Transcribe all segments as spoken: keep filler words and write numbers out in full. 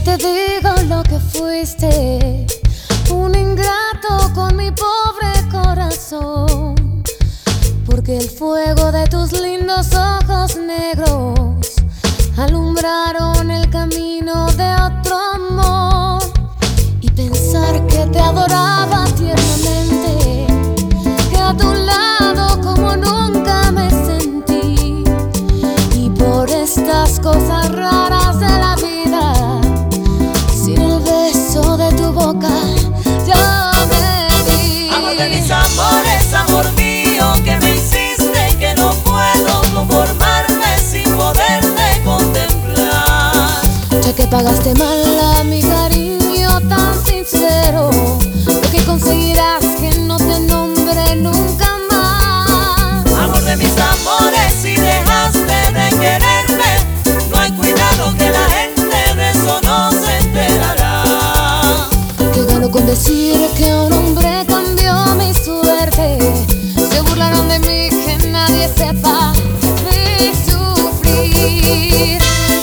te digo lo que fuiste, un ingrato con mi pobre corazón, porque el fuego de tus lindos ojos negros alumbraron el camino de otro amor. Y pensar que te adoraba tiernamente, que a tu lado como nunca me sentí, y por estas cosas raras de la vida, sin el beso de tu boca yo me vi. Amor de mis amores, amor mío, que me hiciste que no puedo conformarme sin poderte contemplar. Ya que pagaste mal a mi cariño tan sincero, lo que conseguirás que no te nombre nunca más. Amor de mis amores, si dejaste de quererme, no hay cuidado que la gente de eso no se enterará. Que gano con decir que un hombre cambió mi suerte, se burlaron de mí, que nadie sepa mi sufrir.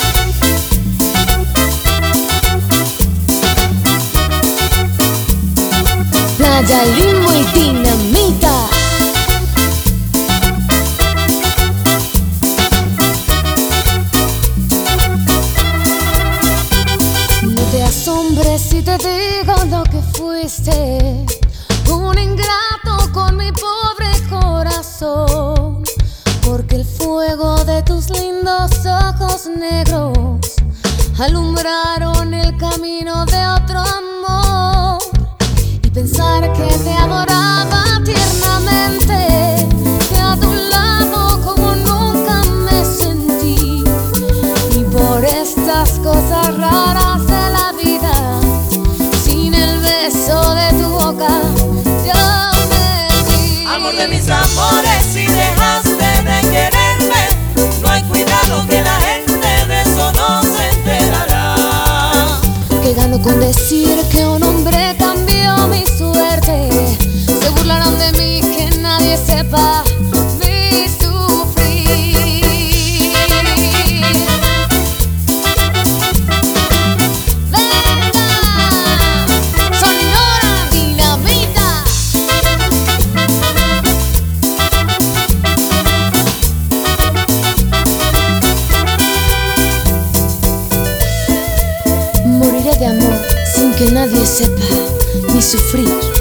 Playa Limbo y Dinamita. No te asombres si te digo lo que fuiste, un ingrato con mi pobre corazón, porque el fuego de tus lindos ojos negros alumbraron el camino de otro amor. Pensar que te adoraba tiernamente, que a tu lado como nunca me sentí, y por estas cosas raras de la vida, sin el beso de tu boca yo me vi. Amor de mis amores, si dejaste de quererme, no hay cuidado que la gente de eso no se enterará. Que gano con decir que un hombre cambió mi suerte, se burlaron de mí, que nadie sepa mi sufrir. Venga, Sonora Dinamita. Moriré de amor sin que nadie sepa mi sufrir.